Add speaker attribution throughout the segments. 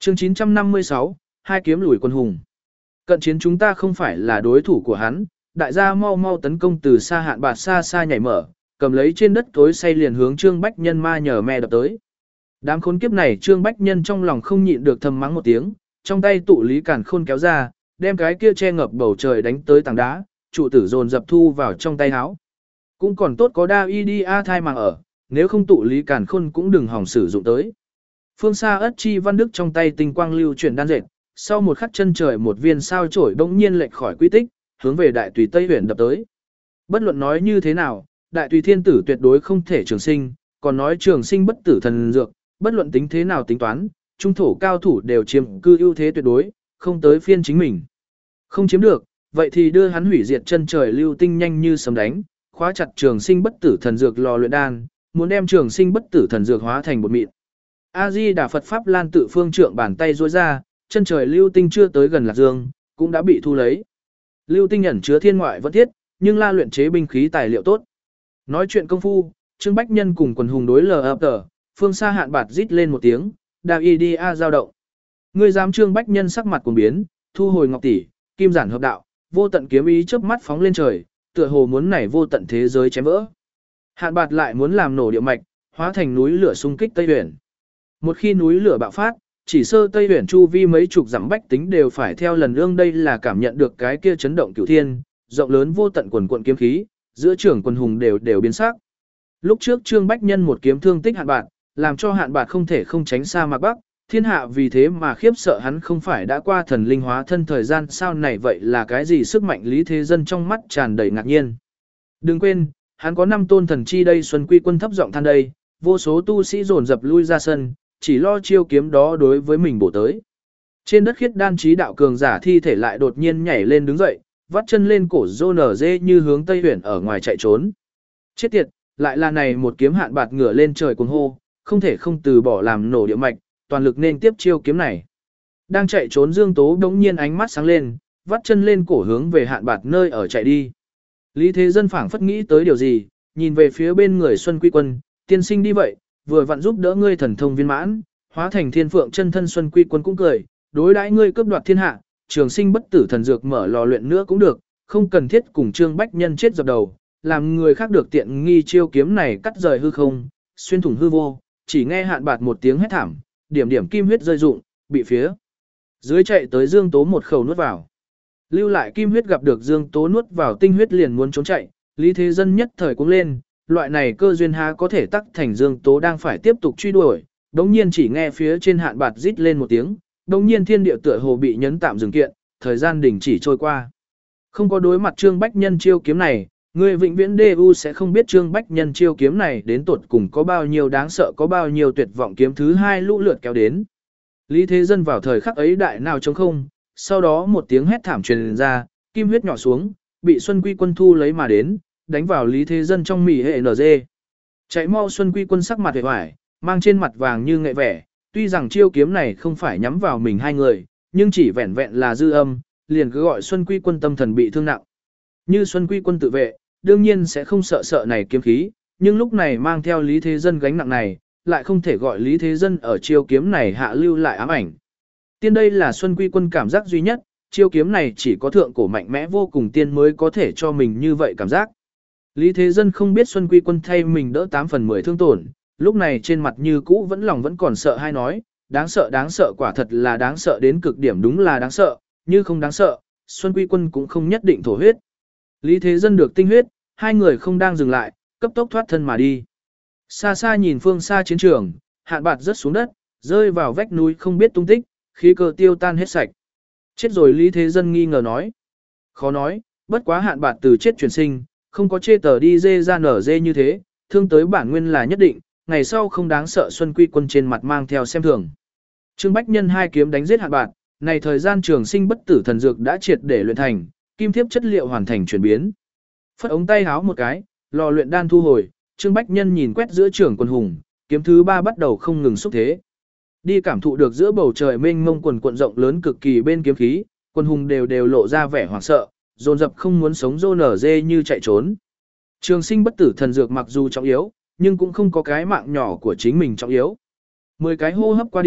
Speaker 1: Chương 956, hai kiếm lùi quân hùng. Cận chiến chúng ta không phải là đối thủ của hắn, đại gia mau mau tấn công từ xa Hạn Bạt xa xa nhảy mở, cầm lấy trên đất tối say liền hướng Trương Bách Nhân ma nhờ me đập tới. Đám khốn kiếp này Trương Bách Nhân trong lòng không nhịn được thầm mắng một tiếng, trong tay tụ lý cản khôn kéo ra, đem cái kia che ngập bầu trời đánh tới tảng đá, trụ tử dồn dập thu vào trong tay áo. Cũng còn tốt có đa y đi a thai màng ở, nếu không tụ lý cản khôn cũng đừng hỏng sử dụng tới. Phương xa ất chi văn đức trong tay tinh quang lưu chuyển đan dệt, sau một khắc chân trời một viên sao chổi bỗng nhiên lệch khỏi quy tích, hướng về đại tùy Tây Huyền đập tới. Bất luận nói như thế nào, đại tùy thiên tử tuyệt đối không thể trường sinh, còn nói trường sinh bất tử thần dược, bất luận tính thế nào tính toán, trung thổ cao thủ đều chiếm cư ưu thế tuyệt đối, không tới phiên chính mình. Không chiếm được, vậy thì đưa hắn hủy diệt chân trời lưu tinh nhanh như sấm đánh, khóa chặt trường sinh bất tử thần dược lò luyện đan, muốn đem trường sinh bất tử thần dược hóa thành bột mịn. A Di Đà Phật Pháp Lan tự phương trượng bàn tay duỗi ra, chân trời lưu tinh chưa tới gần Lạc Dương, cũng đã bị thu lấy. Lưu tinh ẩn chứa thiên ngoại vẫn thiết, nhưng la luyện chế binh khí tài liệu tốt. Nói chuyện công phu, Trương Bách Nhân cùng quần hùng đối lờ ập tờ, phương xa Hạn Bạt rít lên một tiếng, đào y đi a giao động. Người dám Trương Bách Nhân sắc mặt cuồng biến, thu hồi ngọc tỷ, kim giản hợp đạo, vô tận kiếm ý chớp mắt phóng lên trời, tựa hồ muốn nảy vô tận thế giới chém vỡ. Hạn Bạt lại muốn làm nổ địa mạch, hóa thành núi lửa xung kích Tây Huyền. Một khi núi lửa bạo phát, chỉ sơ Tây Huyền chu vi mấy chục dặm bách tính đều phải theo lần ương, đây là cảm nhận được cái kia chấn động cửu thiên, rộng lớn vô tận quần quận kiếm khí, giữa trưởng quần hùng đều biến sắc. Lúc trước Trương Bách Nhân một kiếm thương tích Hạn Bạt, làm cho Hạn Bạt không thể không tránh xa Mạc Bắc, thiên hạ vì thế mà khiếp sợ hắn không phải đã qua thần linh hóa thân thời gian sao này, vậy là cái gì sức mạnh Lý Thế Dân trong mắt tràn đầy ngạc nhiên. Đừng quên, hắn có 5 tôn thần chi đây, Xuân Quy Quân thấp giọng than đây, vô số tu sĩ dồn dập lui ra sân, chỉ lo chiêu kiếm đó đối với mình bổ tới. Trên đất khiết đan trí đạo cường giả thi thể lại đột nhiên nhảy lên đứng dậy, vắt chân lên cổ rô nở dê như hướng Tây Huyền ở ngoài chạy trốn. Chết tiệt, lại là này một kiếm Hạn Bạt ngửa lên trời cuồng hô, không thể không từ bỏ làm nổ địa mạch, toàn lực nên tiếp chiêu kiếm này. Đang chạy trốn Dương Tố đống nhiên ánh mắt sáng lên, vắt chân lên cổ hướng về Hạn Bạt nơi ở chạy đi. Lý Thế Dân phảng phất nghĩ tới điều gì, nhìn về phía bên người Xuân Quy Quân, tiên sinh đi vậy, vừa vặn giúp đỡ ngươi thần thông viên mãn, hóa thành thiên phượng chân thân. Xuân Quy Quân cũng cười, đối đãi ngươi cướp đoạt thiên hạ, trường sinh bất tử thần dược mở lò luyện nữa cũng được, không cần thiết cùng Trương Bách Nhân chết dập đầu, làm người khác được tiện nghi. Chiêu kiếm này cắt rời hư không, xuyên thủng hư vô, chỉ nghe Hạn Bạt một tiếng hét thảm, điểm điểm kim huyết rơi rụng, bị phía dưới chạy tới Dương Tố một khẩu nuốt vào. Lưu lại kim huyết gặp được Dương Tố nuốt vào tinh huyết liền muốn trốn chạy, Lý Thế Dân nhất thời cũng lên, loại này cơ duyên há có thể tắc thành. Dương Tố đang phải tiếp tục truy đuổi, đống nhiên chỉ nghe phía trên Hạn Bạt rít lên một tiếng, đống nhiên thiên địa tựa hồ bị nhấn tạm dừng kiện, thời gian đình chỉ trôi qua. Không có đối mặt Trương Bách Nhân chiêu kiếm này, người vĩnh viễn DU sẽ không biết Trương Bách Nhân chiêu kiếm này đến tột cùng có bao nhiêu đáng sợ, có bao nhiêu tuyệt vọng. Kiếm thứ hai lũ lượt kéo đến. Lý Thế Dân vào thời khắc ấy đại nào trống không, sau đó một tiếng hét thảm truyền ra, kim huyết nhỏ xuống, bị Xuân Quy Quân thu lấy mà đến, đánh vào Lý Thế Dân trong mỉ hệ NG. Chạy mau. Xuân Quy Quân sắc mặt hề hoài, mang trên mặt vàng như nghệ vẻ, tuy rằng chiêu kiếm này không phải nhắm vào mình hai người, nhưng chỉ vẹn vẹn là dư âm, liền cứ gọi Xuân Quy Quân tâm thần bị thương nặng. Như Xuân Quy Quân tự vệ, đương nhiên sẽ không sợ này kiếm khí, nhưng lúc này mang theo Lý Thế Dân gánh nặng này, lại không thể gọi Lý Thế Dân ở chiêu kiếm này hạ lưu lại ám ảnh. Tiên đây là Xuân Quy Quân cảm giác duy nhất, chiêu kiếm này chỉ có thượng cổ mạnh mẽ vô cùng tiên mới có thể cho mình như vậy cảm giác. Lý Thế Dân không biết Xuân Quy Quân thay mình đỡ 8 phần 10 thương tổn, lúc này trên mặt như cũ vẫn lòng vẫn còn sợ hay nói, đáng sợ quả thật là đáng sợ đến cực điểm, đúng là đáng sợ, như không đáng sợ, Xuân Quy Quân cũng không nhất định thổ huyết. Lý Thế Dân được tinh huyết, hai người không đang dừng lại, cấp tốc thoát thân mà đi. Xa xa nhìn phương xa chiến trường, Hạn Bạt rớt xuống đất, rơi vào vách núi không biết tung tích, khí cơ tiêu tan hết sạch. Chết rồi. Lý Thế Dân nghi ngờ nói. Khó nói, bất quá Hạn Bạt từ chết chuyển sinh, không có chê tờ đi dê ra nở dê như thế, thương tới bản nguyên là nhất định, ngày sau không đáng sợ. Xuân Quy Quân trên mặt mang theo xem thường. Trương Bách Nhân hai kiếm đánh giết Hạn Bạt, này thời gian trường sinh bất tử thần dược đã triệt để luyện thành, kim thiếp chất liệu hoàn thành chuyển biến. Phất ống tay háo một cái, lò luyện đan thu hồi, Trương Bách Nhân nhìn quét giữa trường quần hùng, kiếm thứ 3 bắt đầu không ngừng xúc thế. Đi cảm thụ được giữa bầu trời mênh mông quần quận rộng lớn cực kỳ bên kiếm khí, quần hùng đều lộ ra vẻ hoảng sợ, dồn dập không muốn sống rô nở dê như chạy trốn. Trường sinh bất tử thần dược mặc dù trọng yếu, nhưng cũng không có cái mạng nhỏ của chính mình trọng yếu. 10 cái hô hấp qua đi,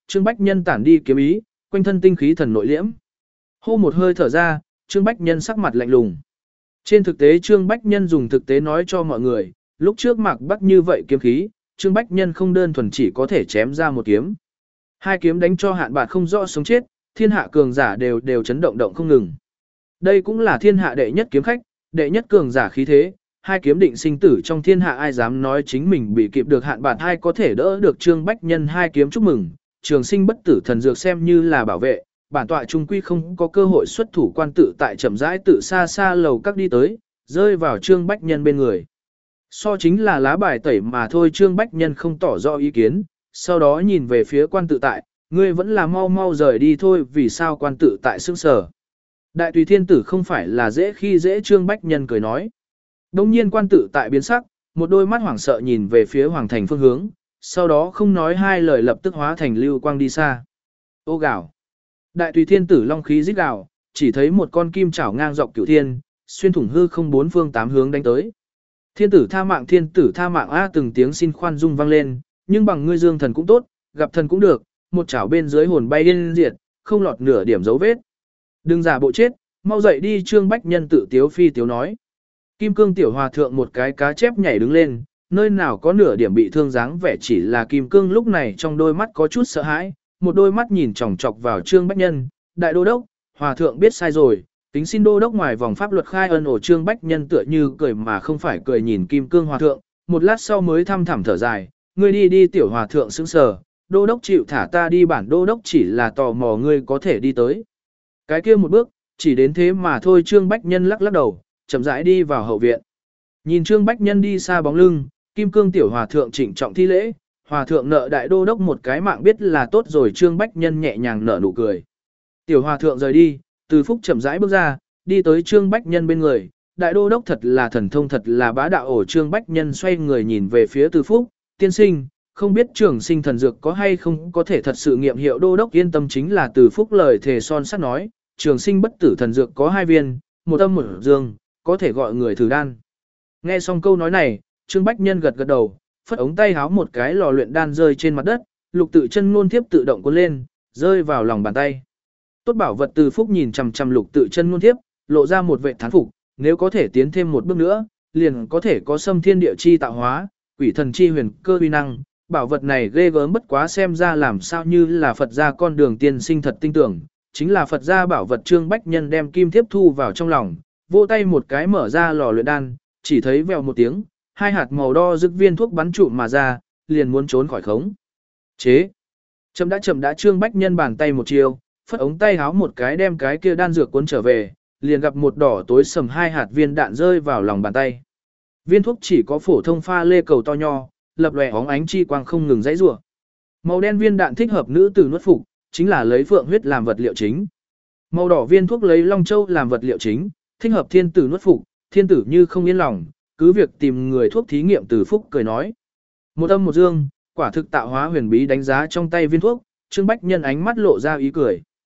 Speaker 1: Trương Bách Nhân tản đi kiếm ý, quanh thân tinh khí thần nội liễm. Hô một hơi thở ra, Trương Bách Nhân sắc mặt lạnh lùng. Trên thực tế Trương Bách Nhân dùng thực tế nói cho mọi người, lúc trước Mạc Bắc như vậy kiếm khí, Trương Bách Nhân không đơn thuần chỉ có thể chém ra một kiếm. Hai kiếm đánh cho Hạn Bạt không rõ sống chết, thiên hạ cường giả đều chấn động động không ngừng. Đây cũng là thiên hạ đệ nhất kiếm khách, đệ nhất cường giả khí thế, hai kiếm định sinh tử trong thiên hạ ai dám nói chính mình bị kịp được Hạn Bạt, hay có thể đỡ được Trương Bách Nhân hai kiếm chúc mừng, trường sinh bất tử thần dược xem như là bảo vệ, bản tọa trung quy không có cơ hội xuất thủ. Quan Tự Tại chậm rãi tự xa xa lầu các đi tới, rơi vào Trương Bách Nhân bên người. So chính là lá bài tẩy mà thôi. Trương Bách Nhân không tỏ rõ ý kiến, sau đó nhìn về phía Quan Tự Tại, ngươi vẫn là mau mau rời đi thôi. Vì sao? Quan Tự Tại sững sờ. Đại Tùy Thiên Tử không phải là dễ khi dễ. Trương Bách Nhân cười nói. Đông nhiên Quan Tự Tại biến sắc, một đôi mắt hoảng sợ nhìn về phía Hoàng Thành phương hướng, sau đó không nói hai lời lập tức hóa thành lưu quang đi xa. Ô gào. Đại Tùy Thiên Tử long khí rít gào, chỉ thấy một con kim chảo ngang dọc cửu thiên, xuyên thủng hư không bốn phương tám hướng đánh tới. Thiên tử tha mạng, thiên tử tha mạng a, từng tiếng xin khoan dung vang lên, nhưng bằng ngươi dương thần cũng tốt, gặp thần cũng được, một chảo bên dưới hồn bay điên diệt, không lọt nửa điểm dấu vết. Đừng giả bộ chết, mau dậy đi. Trương Bách Nhân tự tiếu phi tiếu nói. Kim Cương tiểu hòa thượng một cái cá chép nhảy đứng lên, nơi nào có nửa điểm bị thương dáng vẻ, chỉ là Kim Cương lúc này trong đôi mắt có chút sợ hãi, một đôi mắt nhìn chòng chọc vào Trương Bách Nhân. Đại đô đốc, hòa thượng biết sai rồi, kính xin đô đốc ngoài vòng pháp luật khai ân. Ổ Trương Bách Nhân tựa như cười mà không phải cười nhìn Kim Cương hòa thượng, một lát sau mới thăm thẳm thở dài, ngươi đi đi. Tiểu hòa thượng sững sờ, đô đốc chịu thả ta đi, bản đô đốc chỉ là tò mò ngươi có thể đi tới cái kia một bước, chỉ đến thế mà thôi. Trương Bách Nhân lắc lắc đầu, chậm rãi đi vào hậu viện. Nhìn Trương Bách Nhân đi xa bóng lưng, Kim Cương tiểu hòa thượng trịnh trọng thi lễ, hòa thượng nợ đại đô đốc một cái mạng biết là tốt rồi. Trương Bách Nhân nhẹ nhàng nở nụ cười. Tiểu hòa thượng rời đi, Từ Phúc chậm rãi bước ra, đi tới Trương Bách Nhân bên người. Đại đô đốc thật là thần thông, thật là bá đạo. Ổ Trương Bách Nhân xoay người nhìn về phía Từ Phúc, tiên sinh, không biết trường sinh thần dược có hay không có thể thật sự nghiệm hiệu. Đô đốc yên tâm. Chính là Từ Phúc lời thề son sắt nói, trường sinh bất tử thần dược có 2 viên, một âm một dương, có thể gọi người thử đan. Nghe xong câu nói này, Trương Bách Nhân gật gật đầu, phất ống tay háo một cái lò luyện đan rơi trên mặt đất, Lục Tự Chân Ngôn thiếp tự động cuốn lên, rơi vào lòng bàn tay. Tốt bảo vật. Từ Phúc nhìn chằm chằm Lục Tự Chân Ngôn thiếp, lộ ra một vẻ thán phục, nếu có thể tiến thêm một bước nữa, liền có thể có xâm thiên địa chi tạo hóa, quỷ thần chi huyền cơ uy năng. Bảo vật này ghê gớm bất quá, xem ra làm sao như là Phật gia con đường tiên sinh thật tin tưởng, chính là Phật gia bảo vật. Trương Bách Nhân đem kim thiếp thu vào trong lòng, vỗ tay một cái mở ra lò luyện đan, chỉ thấy vèo một tiếng, 2 hạt màu đo rực viên thuốc bắn trụ mà ra, liền muốn trốn khỏi khống chế. Chậm đã. Trương Bách Nhân bàn tay một chiều, phất ống tay háo một cái đem cái kia đan dược cuốn trở về, liền gặp một đỏ tối sầm 2 hạt viên đạn rơi vào lòng bàn tay. Viên thuốc chỉ có phổ thông pha lê cầu to nho, lập lòe óng ánh chi quang không ngừng dãy rủa. Màu đen viên đạn thích hợp nữ tử nuốt phục, chính là lấy phượng huyết làm vật liệu chính. Màu đỏ viên thuốc lấy long châu làm vật liệu chính, thích hợp thiên tử nuốt phục. Thiên tử như không yên lòng, cứ việc tìm người thuốc thí nghiệm. Từ Phúc cười nói, một âm một dương, quả thực tạo hóa huyền bí. Đánh giá trong tay viên thuốc, Trương Bách Nhân ánh mắt lộ ra ý cười.